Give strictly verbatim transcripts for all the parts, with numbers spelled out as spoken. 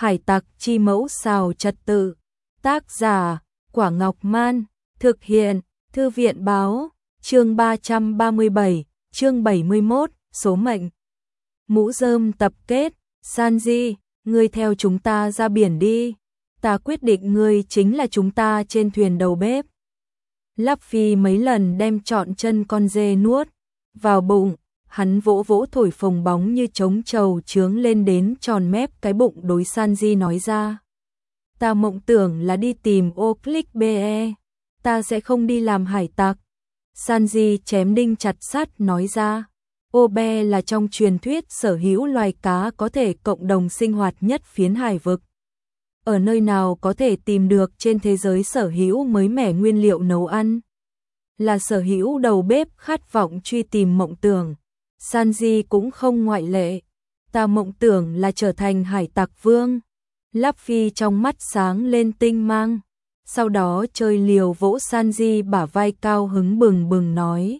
Hải tặc chi mẫu xào trật tự. Tác giả, Quả Ngọc Man. Thực hiện, Thư viện Báo. Chương ba trăm ba mươi bảy, chương bảy mươi mốt, số mệnh. Mũ rơm tập kết. Sanji, ngươi theo chúng ta ra biển đi. Ta quyết định ngươi chính là chúng ta trên thuyền đầu bếp. Luffy mấy lần đem trọn chân con dê nuốt vào bụng, hắn vỗ vỗ thổi phồng bóng như trống trầu trướng lên đến tròn mép cái bụng đối Sanji nói ra. Ta mộng tưởng là đi tìm ô click be, ta sẽ không đi làm hải tặc. Sanji chém đinh chặt sắt nói ra. Obe là trong truyền thuyết sở hữu loài cá có thể cộng đồng sinh hoạt nhất phiến hải vực. Ở nơi nào có thể tìm được trên thế giới sở hữu mới mẻ nguyên liệu nấu ăn? Là sở hữu đầu bếp khát vọng truy tìm mộng tưởng. Sanji cũng không ngoại lệ. Ta mộng tưởng là trở thành hải tặc vương. Luffy trong mắt sáng lên tinh mang. Sau đó chơi liều vỗ Sanji bả vai cao hứng bừng bừng nói.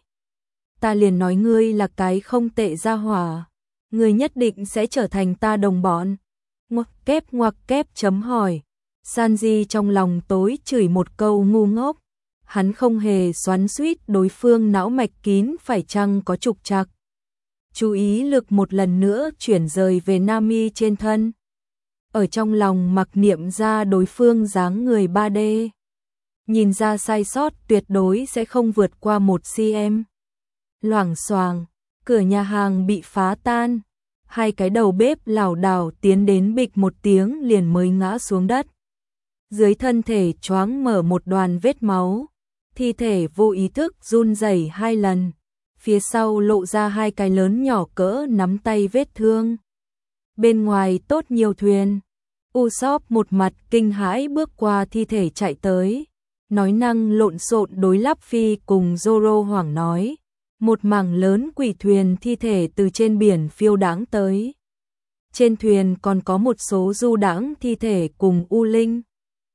Ta liền nói ngươi là cái không tệ gia hỏa. Ngươi nhất định sẽ trở thành ta đồng bọn. Ngoặc kép ngoặc kép chấm hỏi. Sanji trong lòng tối chửi một câu ngu ngốc. Hắn không hề xoắn xuýt đối phương não mạch kín phải chăng có trục trặc. Chú ý lực một lần nữa chuyển rời về Nami trên thân. Ở trong lòng mặc niệm ra đối phương dáng người ba D. Nhìn ra sai sót tuyệt đối sẽ không vượt qua một xăng-ti-mét. Loảng xoàng, cửa nhà hàng bị phá tan. Hai cái đầu bếp lảo đảo tiến đến bịch một tiếng liền mới ngã xuống đất. Dưới thân thể choáng mở một đoàn vết máu. Thi thể vô ý thức run rẩy hai lần. Phía sau lộ ra hai cái lớn nhỏ cỡ nắm tay vết thương. Bên ngoài tốt nhiều thuyền. Usopp một mặt kinh hãi bước qua thi thể chạy tới. Nói năng lộn xộn đối Luffy cùng Zoro hoảng nói. Một mảng lớn quỷ thuyền thi thể từ trên biển phiêu đãng tới. Trên thuyền còn có một số du đãng thi thể cùng U Linh.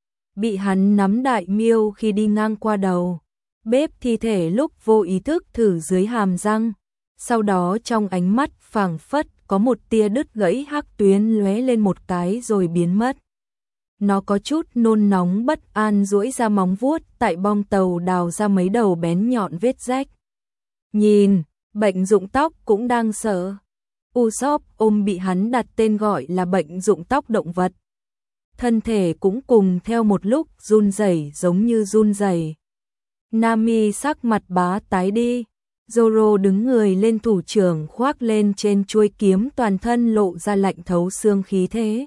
Bị hắn nắm đại miêu khi đi ngang qua đầu. Bếp thi thể lúc vô ý thức thử dưới hàm răng. Sau đó trong ánh mắt phảng phất có một tia đứt gãy hắc tuyến lóe lên một cái rồi biến mất. Nó có chút nôn nóng bất an duỗi ra móng vuốt tại bong tàu đào ra mấy đầu bén nhọn vết rách. Nhìn, bệnh rụng tóc cũng đang sợ. Usopp ôm bị hắn đặt tên gọi là bệnh rụng tóc động vật. Thân thể cũng cùng theo một lúc run rẩy giống như run rẩy. Nami sắc mặt bá tái đi. Zoro đứng người lên thủ trưởng khoác lên trên chuôi kiếm toàn thân lộ ra lạnh thấu xương khí thế.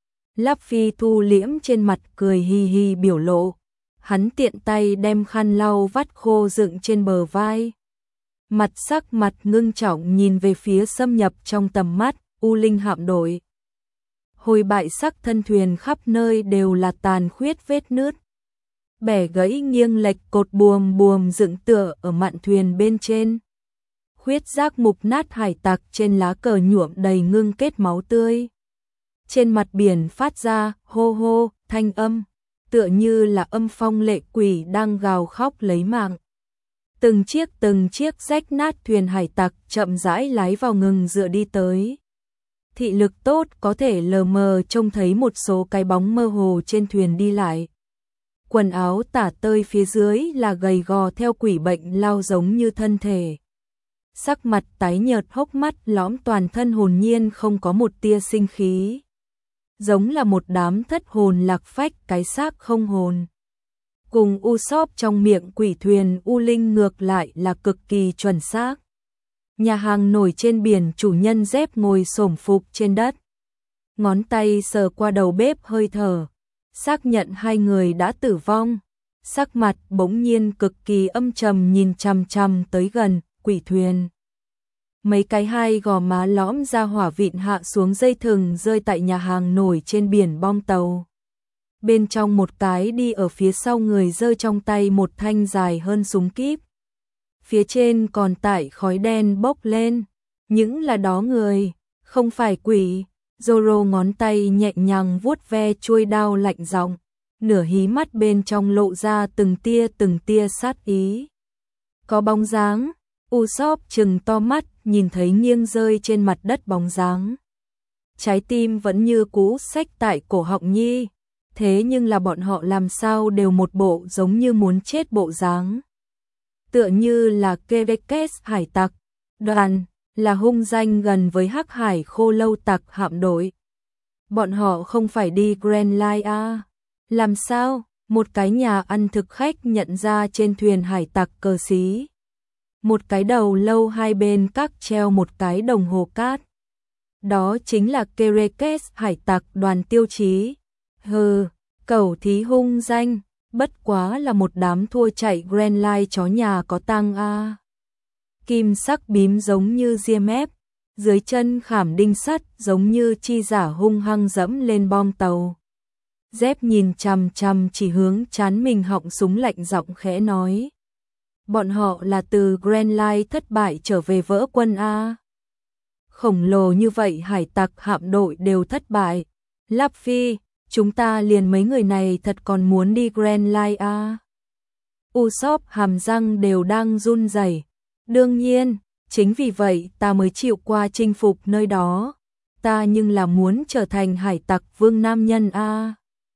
Luffy thu liễm trên mặt cười hi hi biểu lộ. Hắn tiện tay đem khăn lau vắt khô dựng trên bờ vai. Mặt sắc mặt ngưng trọng nhìn về phía xâm nhập trong tầm mắt, U Linh hạm đội. Hồi bại sắc thân thuyền khắp nơi đều là tàn khuyết vết nứt. Bẻ gãy nghiêng lệch cột buồm buồm dựng tựa ở mạn thuyền bên trên. Khuyết rác mục nát hải tặc trên lá cờ nhuộm đầy ngưng kết máu tươi. Trên mặt biển phát ra hô hô thanh âm, tựa như là âm phong lệ quỷ đang gào khóc lấy mạng. Từng chiếc từng chiếc rách nát thuyền hải tặc chậm rãi lái vào ngừng dựa đi tới. Thị lực tốt có thể lờ mờ trông thấy một số cái bóng mơ hồ trên thuyền đi lại. Quần áo tả tơi phía dưới là gầy gò theo quỷ bệnh lao giống như thân thể. Sắc mặt tái nhợt hốc mắt lõm toàn thân hồn nhiên không có một tia sinh khí. Giống là một đám thất hồn lạc phách cái xác không hồn. Cùng Usopp trong miệng quỷ thuyền U Linh ngược lại là cực kỳ chuẩn xác. Nhà hàng nổi trên biển chủ nhân dép ngồi xổm phục trên đất. Ngón tay sờ qua đầu bếp hơi thở. Xác nhận hai người đã tử vong. Sắc mặt bỗng nhiên cực kỳ âm trầm nhìn chằm chằm tới gần quỷ thuyền. Mấy cái hai gò má lõm ra hỏa vịn hạ xuống dây thừng rơi tại nhà hàng nổi trên biển bong tàu. Bên trong một cái đi ở phía sau người giơ trong tay một thanh dài hơn súng kíp. Phía trên còn tải khói đen bốc lên. Những là đó người, không phải quỷ. Zoro ngón tay nhẹ nhàng vuốt ve chuôi đao lạnh giọng, nửa hí mắt bên trong lộ ra từng tia từng tia sát ý. Có bóng dáng, Usopp trừng to mắt nhìn thấy nghiêng rơi trên mặt đất bóng dáng. trái tim vẫn như cũ xách tại cổ họng Nhi, thế nhưng là bọn họ làm sao đều một bộ giống như muốn chết bộ dáng. Tựa như là Kerekes hải tặc, đoàn, là hung danh gần với Hắc Hải Khô Lâu tặc hạm đội. Bọn họ không phải đi Grand Line à? Làm sao? Một cái nhà ăn thực khách nhận ra trên thuyền hải tặc cờ xí. Một cái đầu lâu hai bên các treo một cái đồng hồ cát. Đó chính là Kerekes hải tặc đoàn tiêu chí. Hừ, cẩu thí hung danh, bất quá là một đám thua chạy Grand Line chó nhà có tăng a. Kim sắc bím giống như diêm ép, dưới chân khảm đinh sắt giống như chi giả hung hăng dẫm lên bom tàu. Dép nhìn chằm chằm chỉ hướng chán mình họng súng lạnh giọng khẽ nói. Bọn họ là từ Grand Line thất bại trở về vỡ quân a. Khổng lồ như vậy hải tặc hạm đội đều thất bại. Luffy, chúng ta liền mấy người này thật còn muốn đi Grand Line a. Usopp hàm răng đều đang run rẩy. Đương nhiên, chính vì vậy ta mới chịu qua chinh phục nơi đó. Ta nhưng là muốn trở thành hải tặc vương nam nhân a.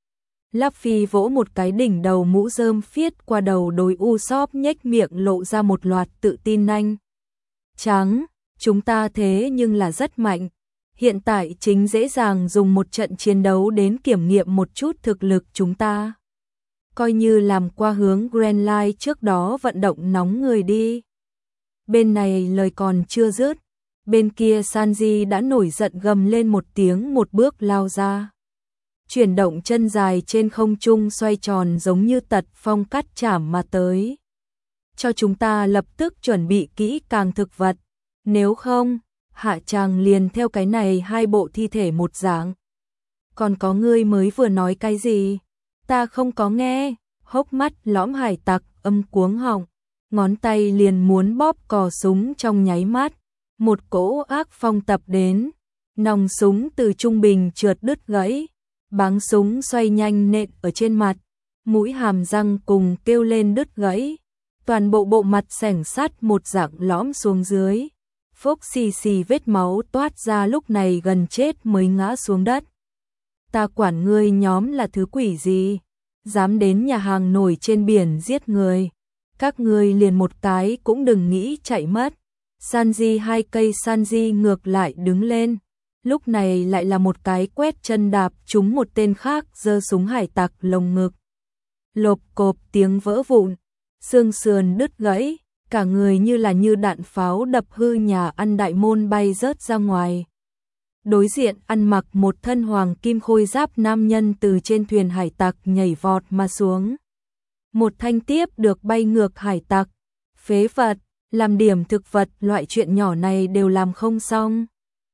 Luffy vỗ một cái đỉnh đầu mũ rơm phiết qua đầu đối Usopp nhếch miệng lộ ra một loạt tự tin nhanh. Trắng, chúng ta thế nhưng là rất mạnh. Hiện tại chính dễ dàng dùng một trận chiến đấu đến kiểm nghiệm một chút thực lực chúng ta. Coi như làm qua hướng Grand Line trước đó vận động nóng người đi. Bên này lời còn chưa dứt, bên kia Sanji đã nổi giận gầm lên một tiếng một bước lao ra. Chuyển động chân dài trên không trung xoay tròn giống như tật phong cắt chảm mà tới. Cho chúng ta lập tức chuẩn bị kỹ càng thực vật, nếu không, hạ chàng liền theo cái này hai bộ thi thể một dạng. Còn có ngươi mới vừa nói cái gì? Ta không có nghe, hốc mắt lõm hải tặc âm cuống họng, ngón tay liền muốn bóp cò súng trong nháy mắt. Một cỗ ác phong tập đến, nòng súng từ trung bình trượt đứt gãy. Báng súng xoay nhanh nện ở trên mặt, mũi hàm răng cùng kêu lên đứt gãy, toàn bộ bộ mặt sẻng sắt một dạng lõm xuống dưới. Phốc xì xì vết máu toát ra lúc này gần chết mới ngã xuống đất. Ta quản ngươi nhóm là thứ quỷ gì, dám đến nhà hàng nổi trên biển giết người. Các ngươi liền một cái cũng đừng nghĩ chạy mất. Sanji hai cây Sanji ngược lại đứng lên. Lúc này lại là một cái quét chân đạp trúng một tên khác giơ súng hải tặc lồng ngực. Lộp cộp tiếng vỡ vụn, xương sườn đứt gãy, cả người như là như đạn pháo đập hư nhà ăn đại môn bay rớt ra ngoài. Đối diện ăn mặc một thân hoàng kim khôi giáp nam nhân từ trên thuyền hải tặc nhảy vọt mà xuống. Một thanh tiếp được bay ngược hải tặc, phế vật, làm điểm thực vật loại chuyện nhỏ này đều làm không xong.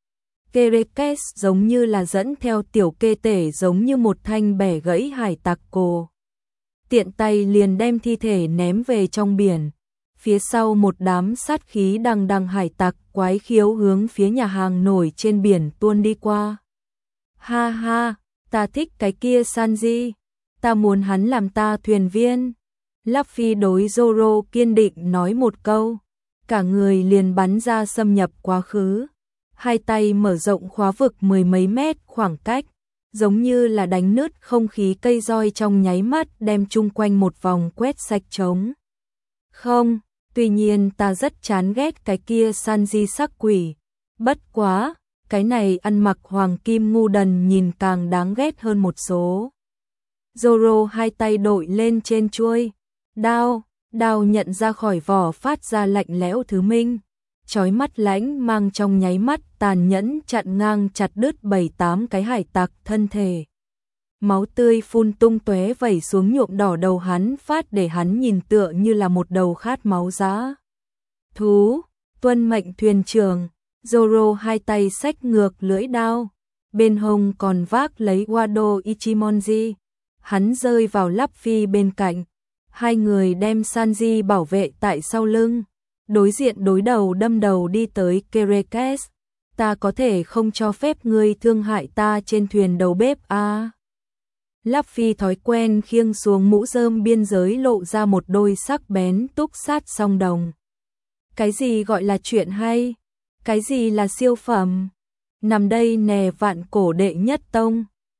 Kerekes giống như là dẫn theo tiểu kê tể giống như một thanh bẻ gãy hải tặc cổ. Tiện tay liền đem thi thể ném về trong biển. Phía sau một đám sát khí đằng đằng hải tặc quái khiếu hướng phía nhà hàng nổi trên biển tuôn đi qua. Ha ha, ta thích cái kia Sanji, ta muốn hắn làm ta thuyền viên. Luffy đối Zoro kiên định nói một câu, cả người liền bắn ra xâm nhập quá khứ. Hai tay mở rộng khóa vực mười mấy mét khoảng cách, giống như là đánh nứt không khí cây roi trong nháy mắt đem chung quanh một vòng quét sạch trống. Không, tuy nhiên ta rất chán ghét cái kia Sanji sắc quỷ. Bất quá, cái này ăn mặc hoàng kim ngu đần nhìn càng đáng ghét hơn một số. Zoro hai tay đội lên trên chuôi. Đao, đao nhận ra khỏi vỏ phát ra lạnh lẽo thứ minh. Chói mắt lãnh mang trong nháy mắt tàn nhẫn chặn ngang chặt đứt bảy tám cái hải tặc thân thể. Máu tươi phun tung tóe vẩy xuống nhuộm đỏ đầu hắn phát để hắn nhìn tựa như là một đầu khát máu dã thú. Tuân mệnh thuyền trưởng. Zoro hai tay xách ngược lưỡi đao, bên hông còn vác lấy Wado Ichimonji. Hắn rơi vào Luffy bên cạnh, hai người đem Sanji bảo vệ tại sau lưng. Đối diện đối đầu đâm đầu đi tới Kerekes. Ta có thể không cho phép ngươi thương hại ta trên thuyền đầu bếp à. Luffy thói quen khiêng xuống mũ rơm biên giới lộ ra một đôi sắc bén túc sát song đồng. Cái gì gọi là chuyện hay? Cái gì là siêu phẩm? nằm đây nè vạn cổ đệ nhất tông.